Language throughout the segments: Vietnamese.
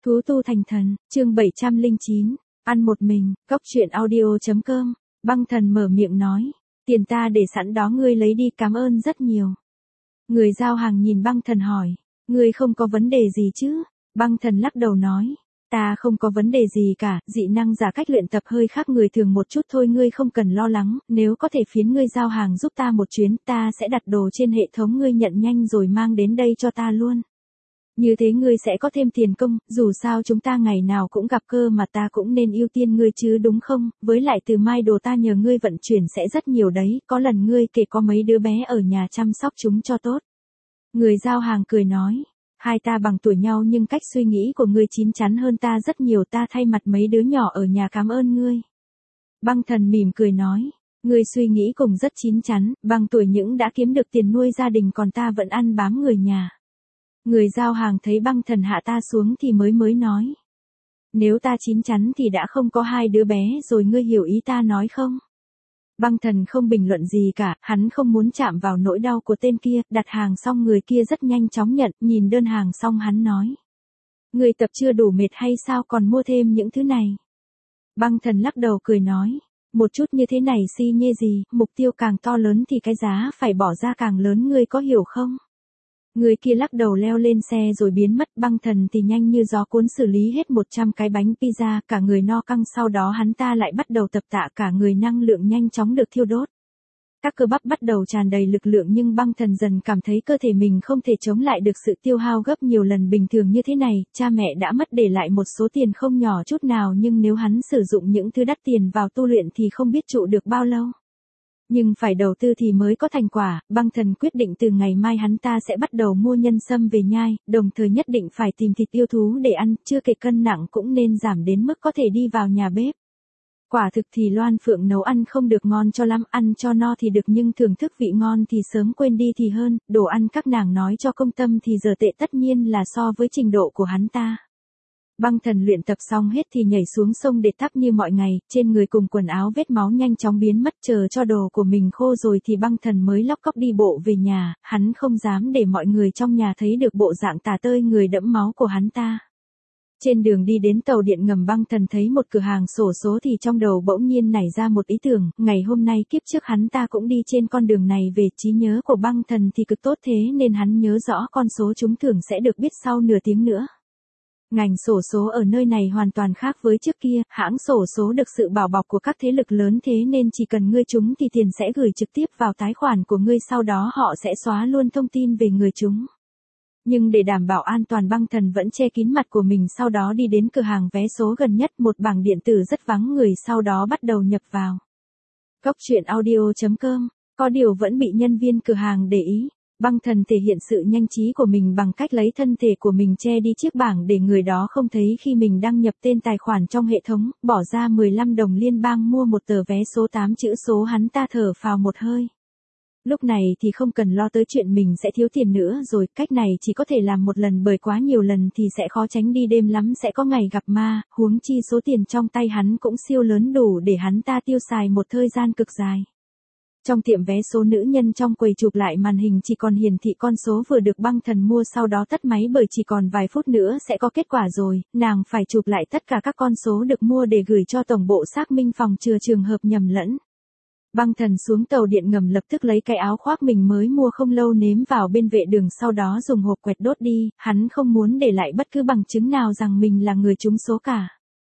Thú tu thành thần, chương 709, ăn một mình, cóc truyện audio.com, băng thần mở miệng nói, tiền ta để sẵn đó ngươi lấy đi, cảm ơn rất nhiều. Người giao hàng nhìn băng thần hỏi, ngươi không có vấn đề gì chứ? Băng thần lắc đầu nói, ta không có vấn đề gì cả, dị năng giả cách luyện tập hơi khác người thường một chút thôi, ngươi không cần lo lắng, nếu có thể phiến ngươi giao hàng giúp ta một chuyến, ta sẽ đặt đồ trên hệ thống ngươi nhận nhanh rồi mang đến đây cho ta luôn. Như thế ngươi sẽ có thêm tiền công, dù sao chúng ta ngày nào cũng gặp cơ mà, ta cũng nên ưu tiên ngươi chứ đúng không, với lại từ mai đồ ta nhờ ngươi vận chuyển sẽ rất nhiều đấy, có lần ngươi kể có mấy đứa bé ở nhà chăm sóc chúng cho tốt. Người giao hàng cười nói, hai ta bằng tuổi nhau nhưng cách suy nghĩ của ngươi chín chắn hơn ta rất nhiều, ta thay mặt mấy đứa nhỏ ở nhà cảm ơn ngươi. Băng thần mỉm cười nói, ngươi suy nghĩ cùng rất chín chắn, bằng tuổi những đã kiếm được tiền nuôi gia đình còn ta vẫn ăn bám người nhà. Người giao hàng thấy băng thần hạ ta xuống thì mới nói. Nếu ta chín chắn thì đã không có hai đứa bé rồi, ngươi hiểu ý ta nói không? Băng thần không bình luận gì cả, hắn không muốn chạm vào nỗi đau của tên kia, đặt hàng xong người kia rất nhanh chóng nhận, nhìn đơn hàng xong hắn nói. Ngươi tập chưa đủ mệt hay sao còn mua thêm những thứ này? Băng thần lắc đầu cười nói, một chút như thế này si nhê gì, mục tiêu càng to lớn thì cái giá phải bỏ ra càng lớn, ngươi có hiểu không? Người kia lắc đầu leo lên xe rồi biến mất, băng thần thì nhanh như gió cuốn xử lý hết 100 cái bánh pizza, cả người no căng, sau đó hắn ta lại bắt đầu tập tạ, cả người năng lượng nhanh chóng được thiêu đốt. Các cơ bắp bắt đầu tràn đầy lực lượng nhưng băng thần dần cảm thấy cơ thể mình không thể chống lại được sự tiêu hao gấp nhiều lần bình thường như thế này, cha mẹ đã mất để lại một số tiền không nhỏ chút nào nhưng nếu hắn sử dụng những thứ đắt tiền vào tu luyện thì không biết trụ được bao lâu. Nhưng phải đầu tư thì mới có thành quả, băng thần quyết định từ ngày mai hắn ta sẽ bắt đầu mua nhân sâm về nhai, đồng thời nhất định phải tìm thịt yêu thú để ăn, chưa kể cân nặng cũng nên giảm đến mức có thể đi vào nhà bếp. Quả thực thì Loan Phượng nấu ăn không được ngon cho lắm, ăn cho no thì được nhưng thưởng thức vị ngon thì sớm quên đi thì hơn, đồ ăn các nàng nói cho công tâm thì giờ tệ tất nhiên là so với trình độ của hắn ta. Băng thần luyện tập xong hết thì nhảy xuống sông để tắm như mọi ngày, trên người cùng quần áo vết máu nhanh chóng biến mất, chờ cho đồ của mình khô rồi thì băng thần mới lóc cóc đi bộ về nhà, hắn không dám để mọi người trong nhà thấy được bộ dạng tả tơi người đẫm máu của hắn ta. Trên đường đi đến tàu điện ngầm, băng thần thấy một cửa hàng xổ số thì trong đầu bỗng nhiên nảy ra một ý tưởng, ngày hôm nay kiếp trước hắn ta cũng đi trên con đường này, về trí nhớ của băng thần thì cực tốt thế nên hắn nhớ rõ con số trúng thưởng sẽ được biết sau nửa tiếng nữa. Ngành xổ số ở nơi này hoàn toàn khác với trước kia, hãng xổ số được sự bảo bọc của các thế lực lớn thế nên chỉ cần ngươi trúng thì tiền sẽ gửi trực tiếp vào tài khoản của ngươi, sau đó họ sẽ xóa luôn thông tin về người trúng. Nhưng để đảm bảo an toàn, băng thần vẫn che kín mặt của mình, sau đó đi đến cửa hàng vé số gần nhất, một bảng điện tử rất vắng người, sau đó bắt đầu nhập vào. Cóc truyện audio.com, có điều vẫn bị nhân viên cửa hàng để ý. Băng thần thể hiện sự nhanh trí của mình bằng cách lấy thân thể của mình che đi chiếc bảng để người đó không thấy khi mình đăng nhập tên tài khoản trong hệ thống, bỏ ra 15 đồng liên bang mua một tờ vé số 8 chữ số, hắn ta thở phào một hơi. Lúc này thì không cần lo tới chuyện mình sẽ thiếu tiền nữa rồi, cách này chỉ có thể làm một lần bởi quá nhiều lần thì sẽ khó tránh đi đêm lắm sẽ có ngày gặp ma, huống chi số tiền trong tay hắn cũng siêu lớn, đủ để hắn ta tiêu xài một thời gian cực dài. Trong tiệm vé số, nữ nhân trong quầy chụp lại màn hình chỉ còn hiển thị con số vừa được băng thần mua, sau đó tắt máy bởi chỉ còn vài phút nữa sẽ có kết quả rồi, nàng phải chụp lại tất cả các con số được mua để gửi cho tổng bộ xác minh phòng chừa trường hợp nhầm lẫn. Băng thần xuống tàu điện ngầm lập tức lấy cái áo khoác mình mới mua không lâu ném vào bên vệ đường, sau đó dùng hộp quẹt đốt đi, hắn không muốn để lại bất cứ bằng chứng nào rằng mình là người trúng số cả.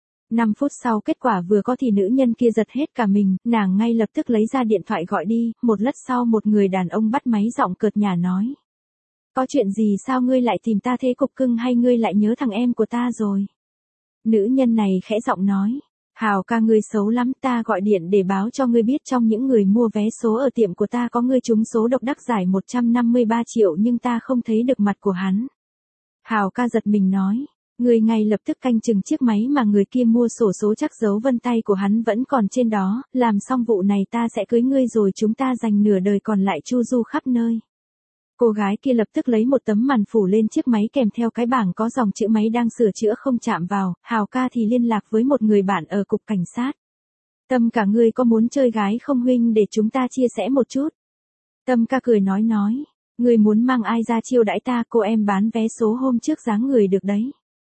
5 phút sau kết quả vừa có thì nữ nhân kia giật hết cả mình, nàng ngay lập tức lấy ra điện thoại gọi đi, một lát sau một người đàn ông bắt máy, giọng cợt nhả nói. Có chuyện gì sao ngươi lại tìm ta thế cục cưng, hay ngươi lại nhớ thằng em của ta rồi? Nữ nhân này khẽ giọng nói. Hào ca, ngươi xấu lắm, ta gọi điện để báo cho ngươi biết trong những người mua vé số ở tiệm của ta có người trúng số độc đắc giải 153 triệu nhưng ta không thấy được mặt của hắn. Hào ca giật mình nói. Người ngay lập tức canh chừng chiếc máy mà người kia mua xổ số, chắc dấu vân tay của hắn vẫn còn trên đó, làm xong vụ này ta sẽ cưới ngươi rồi chúng ta dành nửa đời còn lại chu du khắp nơi. Cô gái kia lập tức lấy một tấm màn phủ lên chiếc máy kèm theo cái bảng có dòng chữ máy đang sửa chữa không chạm vào, Hào ca thì liên lạc với một người bạn ở cục cảnh sát. Tâm cả, ngươi có muốn chơi gái không huynh, để chúng ta chia sẻ một chút. Tâm ca cười nói, ngươi muốn mang ai ra chiêu đãi ta? Cô em bán vé số hôm trước dáng người được đấy.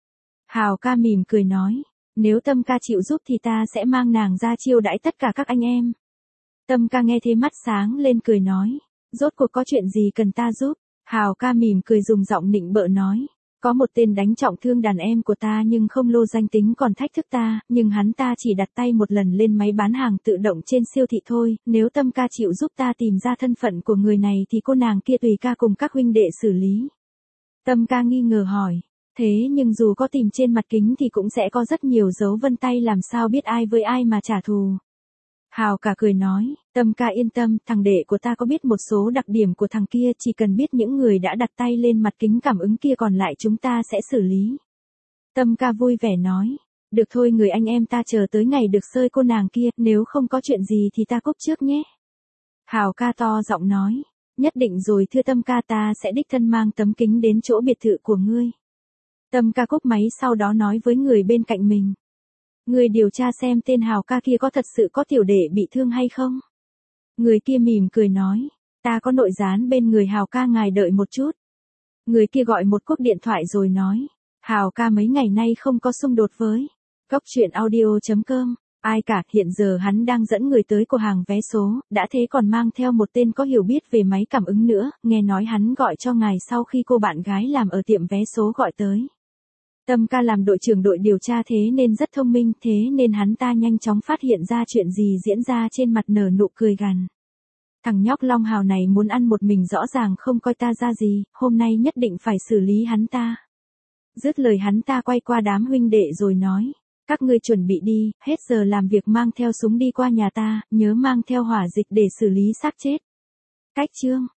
Hào ca mỉm cười nói, nếu Tâm ca chịu giúp thì ta sẽ mang nàng ra chiêu đãi tất cả các anh em. Tâm ca nghe thế mắt sáng lên cười nói, rốt cuộc có chuyện gì cần ta giúp? Hào ca mỉm cười dùng giọng nịnh bợ nói, có một tên đánh trọng thương đàn em của ta nhưng không lô danh tính còn thách thức ta, nhưng hắn ta chỉ đặt tay một lần lên máy bán hàng tự động trên siêu thị thôi, nếu Tâm ca chịu giúp ta tìm ra thân phận của người này thì cô nàng kia tùy ca cùng các huynh đệ xử lý. Tâm ca nghi ngờ hỏi, thế nhưng dù có tìm trên mặt kính thì cũng sẽ có rất nhiều dấu vân tay, làm sao biết ai với ai mà trả thù. Hào cả cười nói, Tâm ca yên tâm, thằng đệ của ta có biết một số đặc điểm của thằng kia, chỉ cần biết những người đã đặt tay lên mặt kính cảm ứng kia còn lại chúng ta sẽ xử lý. Tâm ca vui vẻ nói, được thôi người anh em ta chờ tới ngày được sơi cô nàng kia, nếu không có chuyện gì thì ta cúp trước nhé. Hào ca to giọng nói, nhất định rồi thưa Tâm ca, ta sẽ đích thân mang tấm kính đến chỗ biệt thự của ngươi. Tâm ca cúp máy sau đó nói với người bên cạnh mình. Người điều tra xem tên Hào ca kia có thật sự có tiểu đệ bị thương hay không? Người kia mỉm cười nói, ta có nội gián bên người Hào ca, ngài đợi một chút. Người kia gọi một cuộc điện thoại rồi nói, Hào ca mấy ngày nay không có xung đột với Cốc Truyện Audio.com, ai cả, hiện giờ hắn đang dẫn người tới cửa hàng vé số, đã thế còn mang theo một tên có hiểu biết về máy cảm ứng nữa, nghe nói hắn gọi cho ngài sau khi cô bạn gái làm ở tiệm vé số gọi tới. Tâm ca làm đội trưởng đội điều tra thế nên rất thông minh, thế nên hắn ta nhanh chóng phát hiện ra chuyện gì diễn ra, trên mặt nở nụ cười gằn. Thằng nhóc Long Hào này muốn ăn một mình, rõ ràng không coi ta ra gì, hôm nay nhất định phải xử lý hắn ta. Dứt lời hắn ta quay qua đám huynh đệ rồi nói, các ngươi chuẩn bị đi, hết giờ làm việc mang theo súng đi qua nhà ta, nhớ mang theo hỏa dịch để xử lý xác chết. Cách chương